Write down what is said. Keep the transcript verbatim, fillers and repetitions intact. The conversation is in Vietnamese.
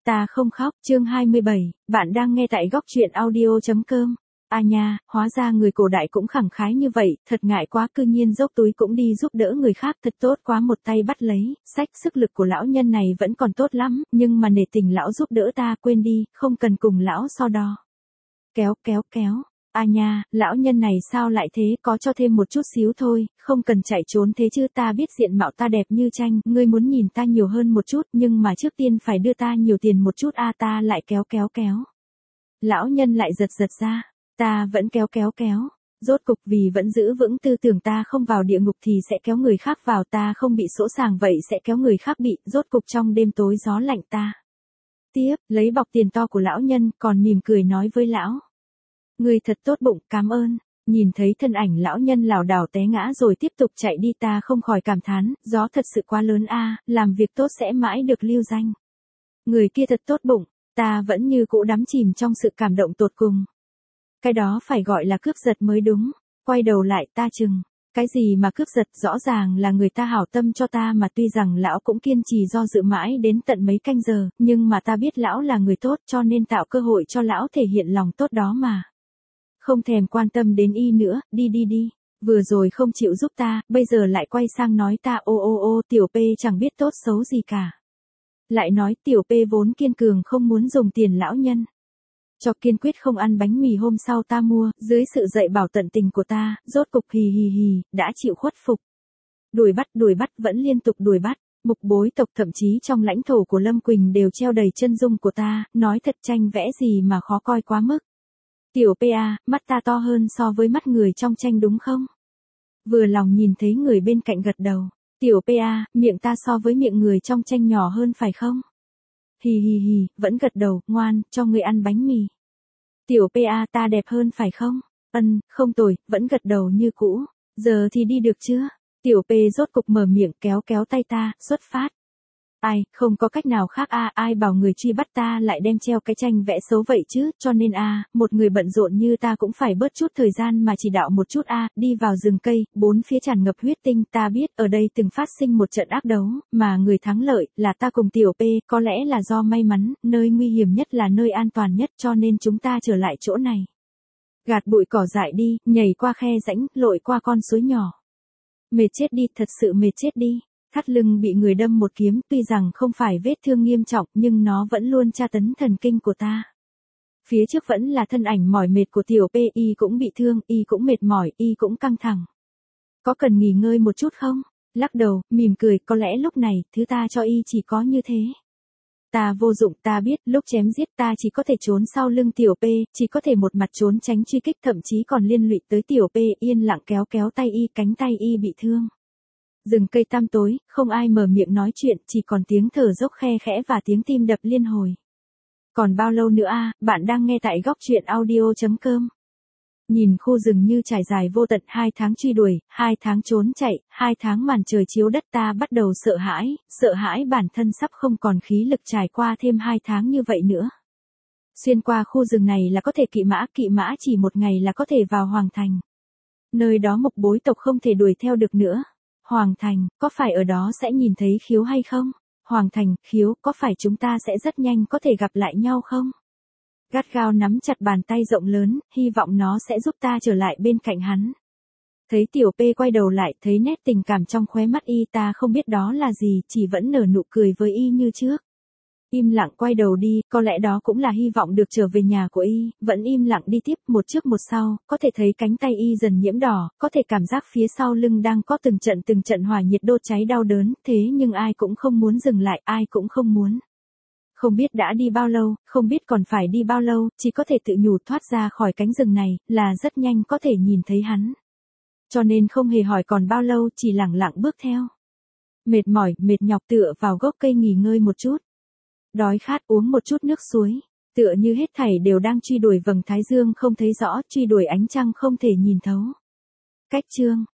Ta không khóc, chương hai mươi bảy, bạn đang nghe tại góc truyện audio chấm com. À nha, hóa ra người cổ đại cũng khẳng khái như vậy, thật ngại quá, cư nhiên dốc túi cũng đi giúp đỡ người khác, thật tốt quá, một tay bắt lấy, sách, sức lực của lão nhân này vẫn còn tốt lắm, nhưng mà nể tình lão giúp đỡ ta, quên đi, không cần cùng lão so đo. Kéo kéo kéo. À nha, lão nhân này sao lại thế, có cho thêm một chút xíu thôi, không cần chạy trốn thế chứ, ta biết diện mạo ta đẹp như tranh, ngươi muốn nhìn ta nhiều hơn một chút, nhưng mà trước tiên phải đưa ta nhiều tiền một chút, a à, ta lại kéo kéo kéo. Lão nhân lại giật giật ra, ta vẫn kéo kéo kéo, rốt cục vì vẫn giữ vững tư tưởng ta không vào địa ngục thì sẽ kéo người khác vào, ta không bị sỗ sàng vậy sẽ kéo người khác bị, rốt cục trong đêm tối gió lạnh ta. Tiếp, lấy bọc tiền to của lão nhân, còn mỉm cười nói với lão. Người thật tốt bụng, cảm ơn. Nhìn thấy thân ảnh lão nhân lảo đảo té ngã rồi tiếp tục chạy đi, ta không khỏi cảm thán, gió thật sự quá lớn a, làm việc tốt sẽ mãi được lưu danh. Người kia thật tốt bụng, ta vẫn như cũ đắm chìm trong sự cảm động tột cùng. Cái đó phải gọi là cướp giật mới đúng. Quay đầu lại ta chừng, cái gì mà cướp giật, rõ ràng là người ta hảo tâm cho ta mà, tuy rằng lão cũng kiên trì do dự mãi đến tận mấy canh giờ, nhưng mà ta biết lão là người tốt cho nên tạo cơ hội cho lão thể hiện lòng tốt đó mà. Không thèm quan tâm đến y nữa, đi đi đi, vừa rồi không chịu giúp ta, bây giờ lại quay sang nói ta ô ô ô, tiểu P chẳng biết tốt xấu gì cả. Lại nói tiểu P vốn kiên cường không muốn dùng tiền lão nhân. Cho kiên quyết không ăn bánh mì hôm sau ta mua, dưới sự dạy bảo tận tình của ta, rốt cục hì hì hì, đã chịu khuất phục. Đuổi bắt đuổi bắt vẫn liên tục đuổi bắt, mục bối tộc thậm chí trong lãnh thổ của Lâm Quỳnh đều treo đầy chân dung của ta, nói thật tranh vẽ gì mà khó coi quá mức. Tiểu P A, mắt ta to hơn so với mắt người trong tranh đúng không? Vừa lòng nhìn thấy người bên cạnh gật đầu. Tiểu P A, miệng ta so với miệng người trong tranh nhỏ hơn phải không? Hì hì hì, vẫn gật đầu, ngoan, cho người ăn bánh mì. Tiểu P A, ta đẹp hơn phải không? Ân, không tồi, vẫn gật đầu như cũ. Giờ thì đi được chưa? Tiểu P rốt cục mở miệng, kéo kéo tay ta, xuất phát. Ai, không có cách nào khác a, à, ai bảo người truy bắt ta lại đem treo cái tranh vẽ xấu vậy chứ, cho nên a, à, một người bận rộn như ta cũng phải bớt chút thời gian mà chỉ đạo một chút a, à, đi vào rừng cây, bốn phía tràn ngập huyết tinh, ta biết ở đây từng phát sinh một trận ác đấu, mà người thắng lợi là ta cùng Tiểu P, có lẽ là do may mắn, nơi nguy hiểm nhất là nơi an toàn nhất cho nên chúng ta trở lại chỗ này. Gạt bụi cỏ dại đi, nhảy qua khe rãnh, lội qua con suối nhỏ. Mệt chết đi, thật sự mệt chết đi. Thắt lưng bị người đâm một kiếm, tuy rằng không phải vết thương nghiêm trọng nhưng nó vẫn luôn tra tấn thần kinh của ta. Phía trước vẫn là thân ảnh mỏi mệt của Tiểu P, y cũng bị thương, y cũng mệt mỏi, y cũng căng thẳng. Có cần nghỉ ngơi một chút không? Lắc đầu, mỉm cười, có lẽ lúc này, thứ ta cho y chỉ có như thế. Ta vô dụng, ta biết, lúc chém giết ta chỉ có thể trốn sau lưng Tiểu P, chỉ có thể một mặt trốn tránh truy kích, thậm chí còn liên lụy tới Tiểu P, yên lặng kéo kéo tay y, cánh tay y bị thương. Rừng cây tăm tối, không ai mở miệng nói chuyện, chỉ còn tiếng thở dốc khe khẽ và tiếng tim đập liên hồi. Còn bao lâu nữa a, à, bạn đang nghe tại góc truyện audio chấm com. Nhìn khu rừng như trải dài vô tận, hai tháng truy đuổi, hai tháng trốn chạy, hai tháng màn trời chiếu đất, ta bắt đầu sợ hãi, sợ hãi bản thân sắp không còn khí lực trải qua thêm hai tháng như vậy nữa. Xuyên qua khu rừng này là có thể kỵ mã, kỵ mã chỉ một ngày là có thể vào Hoàng Thành. Nơi đó mục bối tộc không thể đuổi theo được nữa. Hoàng Thành, có phải ở đó sẽ nhìn thấy Khiếu hay không? Hoàng Thành, Khiếu, có phải chúng ta sẽ rất nhanh có thể gặp lại nhau không? Gắt gao nắm chặt bàn tay rộng lớn, hy vọng nó sẽ giúp ta trở lại bên cạnh hắn. Thấy Tiểu P quay đầu lại, thấy nét tình cảm trong khóe mắt y, ta không biết đó là gì, chỉ vẫn nở nụ cười với y như trước. Im lặng quay đầu đi, có lẽ đó cũng là hy vọng được trở về nhà của y, vẫn im lặng đi tiếp, một trước một sau, có thể thấy cánh tay y dần nhiễm đỏ, có thể cảm giác phía sau lưng đang có từng trận từng trận hỏa nhiệt đốt cháy đau đớn, thế nhưng ai cũng không muốn dừng lại, ai cũng không muốn. Không biết đã đi bao lâu, không biết còn phải đi bao lâu, chỉ có thể tự nhủ thoát ra khỏi cánh rừng này, là rất nhanh có thể nhìn thấy hắn. Cho nên không hề hỏi còn bao lâu, chỉ lẳng lặng bước theo. Mệt mỏi, mệt nhọc tựa vào gốc cây nghỉ ngơi một chút. Đói khát uống một chút nước suối, tựa như hết thảy đều đang truy đuổi vầng thái dương không thấy rõ, truy đuổi ánh trăng không thể nhìn thấu. Cách chương,